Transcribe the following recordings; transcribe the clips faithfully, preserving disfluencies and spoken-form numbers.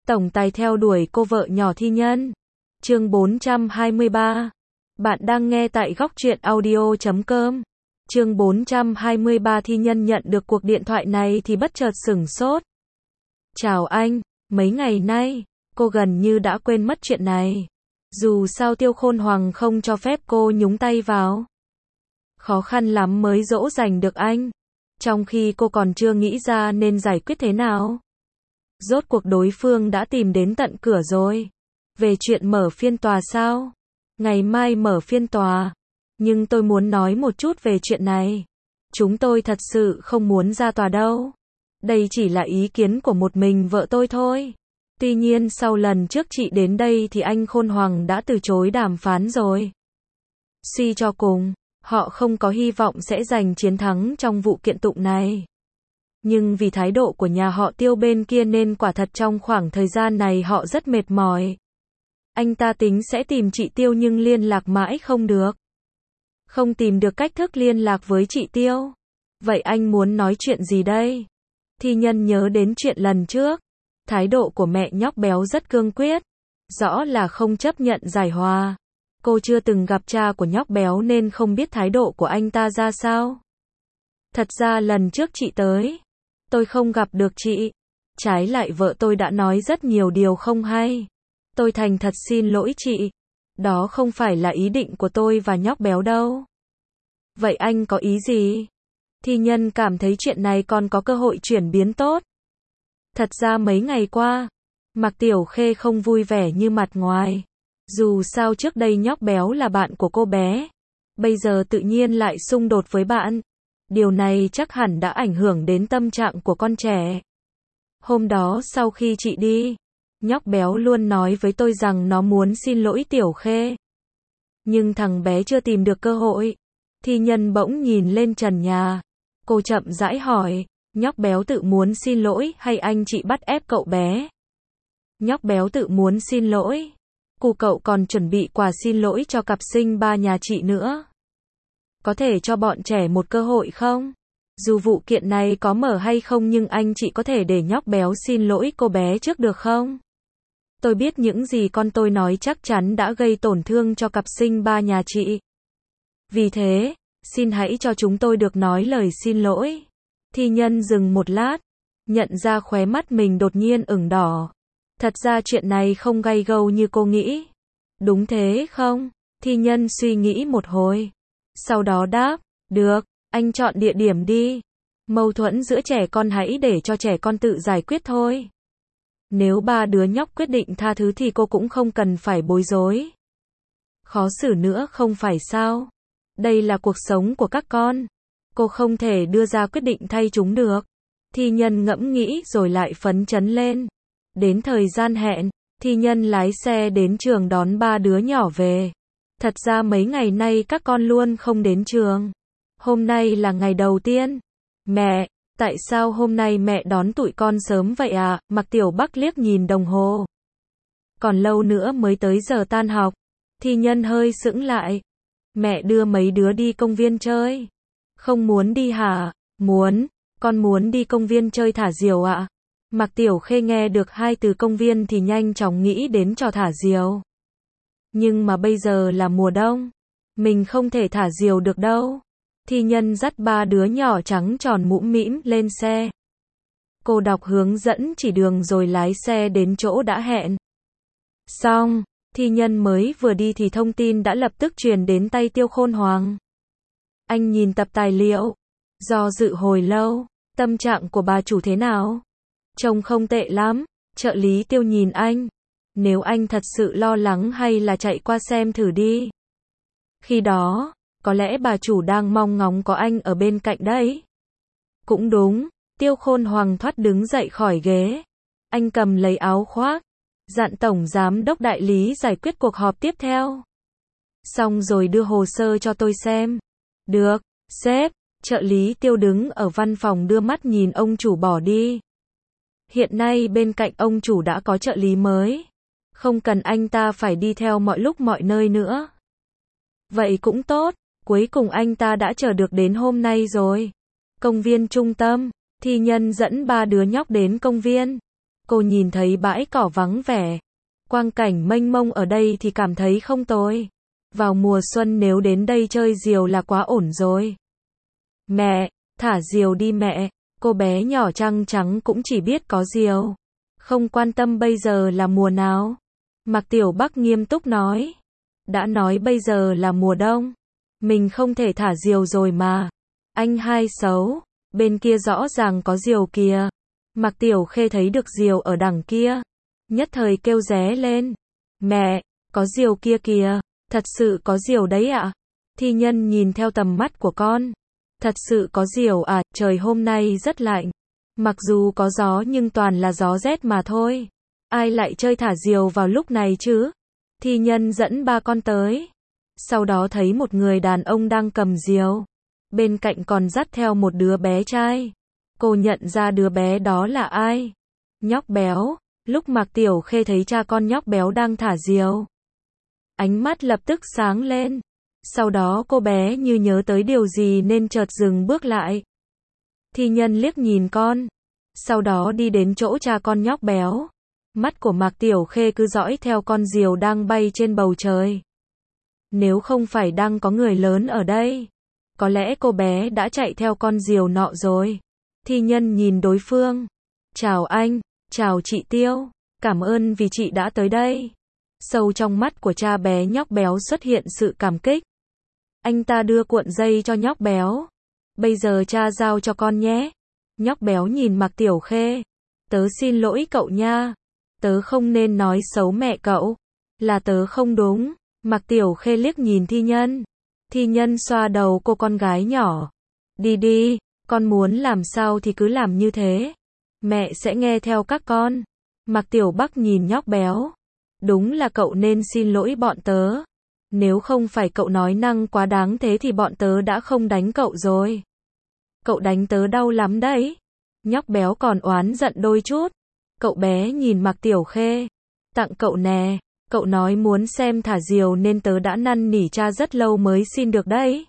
Tổng tài theo đuổi cô vợ nhỏ Thi Nhân. Chương bốn trăm hai mươi ba. Bạn đang nghe tại góc truyện audio chấm com. Chương bốn trăm hai mươi ba. Thi Nhân nhận được cuộc điện thoại này thì bất chợt sửng sốt. Chào anh, mấy ngày nay, cô gần như đã quên mất chuyện này. Dù sao Tiêu Khôn Hoàng không cho phép cô nhúng tay vào. Khó khăn lắm mới dỗ dành được anh. Trong khi cô còn chưa nghĩ ra nên giải quyết thế nào. Rốt cuộc đối phương đã tìm đến tận cửa rồi. Về chuyện mở phiên tòa sao? Ngày mai mở phiên tòa. Nhưng tôi muốn nói một chút về chuyện này. Chúng tôi thật sự không muốn ra tòa đâu. Đây chỉ là ý kiến của một mình vợ tôi thôi. Tuy nhiên sau lần trước chị đến đây thì anh Khôn Hoàng đã từ chối đàm phán rồi. Suy cho cùng, họ không có hy vọng sẽ giành chiến thắng trong vụ kiện tụng này. Nhưng vì thái độ của nhà họ Tiêu bên kia nên quả thật trong khoảng thời gian này họ rất mệt mỏi. Anh ta tính sẽ tìm chị Tiêu nhưng liên lạc mãi không được. Không tìm được cách thức liên lạc với chị Tiêu. Vậy anh muốn nói chuyện gì đây? Thi Nhân nhớ đến chuyện lần trước. Thái độ của mẹ nhóc béo rất cương quyết. Rõ là không chấp nhận giải hòa. Cô chưa từng gặp cha của nhóc béo nên không biết thái độ của anh ta ra sao. Thật ra lần trước chị tới, tôi không gặp được chị. Trái lại vợ tôi đã nói rất nhiều điều không hay. Tôi thành thật xin lỗi chị. Đó không phải là ý định của tôi và nhóc béo đâu. Vậy anh có ý gì? Thi Nhân cảm thấy chuyện này còn có cơ hội chuyển biến tốt. Thật ra mấy ngày qua, Mạc Tiểu Khê không vui vẻ như mặt ngoài. Dù sao trước đây nhóc béo là bạn của cô bé. Bây giờ tự nhiên lại xung đột với bạn. Điều này chắc hẳn đã ảnh hưởng đến tâm trạng của con trẻ. Hôm đó sau khi chị đi, nhóc béo luôn nói với tôi rằng nó muốn xin lỗi Tiểu Khê. Nhưng thằng bé chưa tìm được cơ hội. Thi Nhân bỗng nhìn lên trần nhà. Cô chậm rãi hỏi, nhóc béo tự muốn xin lỗi hay anh chị bắt ép cậu bé? Nhóc béo tự muốn xin lỗi. Cụ cậu còn chuẩn bị quà xin lỗi cho cặp sinh ba nhà chị nữa. Có thể cho bọn trẻ một cơ hội không? Dù vụ kiện này có mở hay không nhưng anh chị có thể để nhóc béo xin lỗi cô bé trước được không? Tôi biết những gì con tôi nói chắc chắn đã gây tổn thương cho cặp sinh ba nhà chị. Vì thế, xin hãy cho chúng tôi được nói lời xin lỗi. Thi Nhân dừng một lát, nhận ra khóe mắt mình đột nhiên ửng đỏ. Thật ra chuyện này không gay gâu như cô nghĩ. Đúng thế không? Thi Nhân suy nghĩ một hồi. Sau đó đáp, được, anh chọn địa điểm đi. Mâu thuẫn giữa trẻ con hãy để cho trẻ con tự giải quyết thôi. Nếu ba đứa nhóc quyết định tha thứ thì cô cũng không cần phải bối rối. Khó xử nữa không phải sao? Đây là cuộc sống của các con. Cô không thể đưa ra quyết định thay chúng được. Thi Nhân ngẫm nghĩ rồi lại phấn chấn lên. Đến thời gian hẹn, Thi Nhân lái xe đến trường đón ba đứa nhỏ về. Thật ra mấy ngày nay các con luôn không đến trường. Hôm nay là ngày đầu tiên. Mẹ, tại sao hôm nay mẹ đón tụi con sớm vậy à? Mạc Tiểu Bắc liếc nhìn đồng hồ. Còn lâu nữa mới tới giờ tan học. Thi Nhân hơi sững lại. Mẹ đưa mấy đứa đi công viên chơi. Không muốn đi hả? Muốn, con muốn đi công viên chơi thả diều ạ. À? Mạc Tiểu Khê nghe được hai từ công viên thì nhanh chóng nghĩ đến trò thả diều. Nhưng mà bây giờ là mùa đông. Mình không thể thả diều được đâu. Thi Nhân dắt ba đứa nhỏ trắng tròn mũm mĩm lên xe. Cô đọc hướng dẫn chỉ đường rồi lái xe đến chỗ đã hẹn. Xong, Thi Nhân mới vừa đi thì thông tin đã lập tức truyền đến tay Tiêu Khôn Hoàng. Anh nhìn tập tài liệu. Do dự hồi lâu, tâm trạng của bà chủ thế nào? Trông không tệ lắm. Trợ lý Tiêu nhìn anh. Nếu anh thật sự lo lắng hay là chạy qua xem thử đi. Khi đó, có lẽ bà chủ đang mong ngóng có anh ở bên cạnh đấy. Cũng đúng, Tiêu Khôn Hoàng thoát đứng dậy khỏi ghế. Anh cầm lấy áo khoác, dặn tổng giám đốc đại lý giải quyết cuộc họp tiếp theo. Xong rồi đưa hồ sơ cho tôi xem. Được, sếp. Trợ lý Tiêu đứng ở văn phòng đưa mắt nhìn ông chủ bỏ đi. Hiện nay bên cạnh ông chủ đã có trợ lý mới. Không cần anh ta phải đi theo mọi lúc mọi nơi nữa. Vậy cũng tốt, cuối cùng anh ta đã chờ được đến hôm nay rồi. Công viên trung tâm, Thi Nhân dẫn ba đứa nhóc đến công viên. Cô nhìn thấy bãi cỏ vắng vẻ, quang cảnh mênh mông ở đây thì cảm thấy không tồi. Vào mùa xuân nếu đến đây chơi diều là quá ổn rồi. Mẹ, thả diều đi mẹ. Cô bé nhỏ trăng trắng cũng chỉ biết có diều, không quan tâm bây giờ là mùa nào. Mạc Tiểu Bắc nghiêm túc nói. Đã nói bây giờ là mùa đông, mình không thể thả diều rồi mà. Anh hai xấu, bên kia rõ ràng có diều kìa. Mạc Tiểu Khê thấy được diều ở đằng kia, nhất thời kêu ré lên. Mẹ, có diều kia kìa, thật sự có diều đấy ạ. Thi Nhân nhìn theo tầm mắt của con. Thật sự có diều à, trời hôm nay rất lạnh. Mặc dù có gió nhưng toàn là gió rét mà thôi. Ai lại chơi thả diều vào lúc này chứ? Thi Nhân dẫn ba con tới. Sau đó thấy một người đàn ông đang cầm diều. Bên cạnh còn dắt theo một đứa bé trai. Cô nhận ra đứa bé đó là ai? Nhóc Béo. Lúc Mạc Tiểu Khê thấy cha con nhóc Béo đang thả diều, ánh mắt lập tức sáng lên. Sau đó cô bé như nhớ tới điều gì nên chợt dừng bước lại. Thi Nhân liếc nhìn con, sau đó đi đến chỗ cha con nhóc Béo. Mắt của Mạc Tiểu Khê cứ dõi theo con diều đang bay trên bầu trời. Nếu không phải đang có người lớn ở đây, có lẽ cô bé đã chạy theo con diều nọ rồi. Thi Nhân nhìn đối phương. Chào anh, chào chị Tiêu, cảm ơn vì chị đã tới đây. Sâu trong mắt của cha bé nhóc Béo xuất hiện sự cảm kích. Anh ta đưa cuộn dây cho nhóc Béo. Bây giờ cha giao cho con nhé. Nhóc Béo nhìn Mạc Tiểu Khê. Tớ xin lỗi cậu nha. Tớ không nên nói xấu mẹ cậu. Là tớ không đúng. Mạc Tiểu Khê liếc nhìn Thi Nhân. Thi Nhân xoa đầu cô con gái nhỏ. Đi đi, con muốn làm sao thì cứ làm như thế. Mẹ sẽ nghe theo các con. Mạc Tiểu Bắc nhìn nhóc Béo. Đúng là cậu nên xin lỗi bọn tớ. Nếu không phải cậu nói năng quá đáng thế thì bọn tớ đã không đánh cậu rồi. Cậu đánh tớ đau lắm đấy. Nhóc Béo còn oán giận đôi chút. Cậu bé nhìn Mạc Tiểu Khê. Tặng cậu nè. Cậu nói muốn xem thả diều nên tớ đã năn nỉ cha rất lâu mới xin được đấy.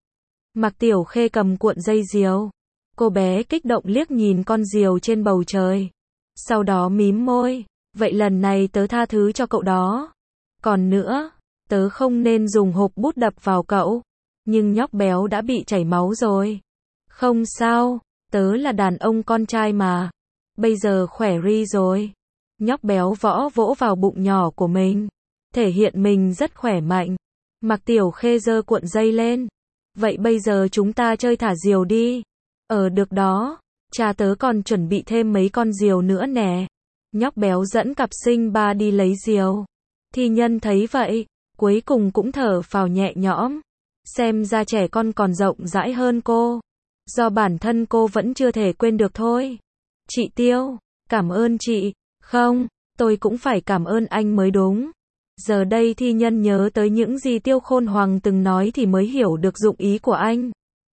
Mạc Tiểu Khê cầm cuộn dây diều. Cô bé kích động liếc nhìn con diều trên bầu trời. Sau đó mím môi. Vậy lần này tớ tha thứ cho cậu đó. Còn nữa, tớ không nên dùng hộp bút đập vào cậu. Nhưng nhóc Béo đã bị chảy máu rồi. Không sao, tớ là đàn ông con trai mà. Bây giờ khỏe ri rồi. Nhóc Béo võ vỗ vào bụng nhỏ của mình. Thể hiện mình rất khỏe mạnh. Mạc Tiểu Khê giơ cuộn dây lên. Vậy bây giờ chúng ta chơi thả diều đi. Ờ được đó. Cha tớ còn chuẩn bị thêm mấy con diều nữa nè. Nhóc Béo dẫn cặp sinh ba đi lấy diều. Thi Nhân thấy vậy, cuối cùng cũng thở phào nhẹ nhõm. Xem ra trẻ con còn rộng rãi hơn cô. Do bản thân cô vẫn chưa thể quên được thôi. Chị Tiêu, cảm ơn chị. Không, tôi cũng phải cảm ơn anh mới đúng. Giờ đây Thi Nhân nhớ tới những gì Tiêu Khôn Hoàng từng nói thì mới hiểu được dụng ý của anh.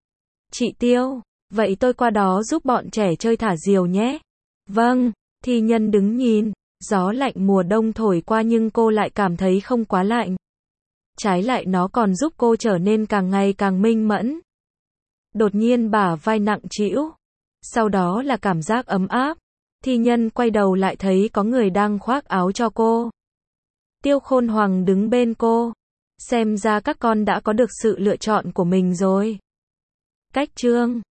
Chị Tiêu, vậy tôi qua đó giúp bọn trẻ chơi thả diều nhé. Vâng. Thi Nhân đứng nhìn, gió lạnh mùa đông thổi qua nhưng cô lại cảm thấy không quá lạnh. Trái lại nó còn giúp cô trở nên càng ngày càng minh mẫn. Đột nhiên bả vai nặng trĩu. Sau đó là cảm giác ấm áp. Thi Nhân quay đầu lại thấy có người đang khoác áo cho cô. Tiêu Khôn Hoàng đứng bên cô. Xem ra các con đã có được sự lựa chọn của mình rồi. Cách chương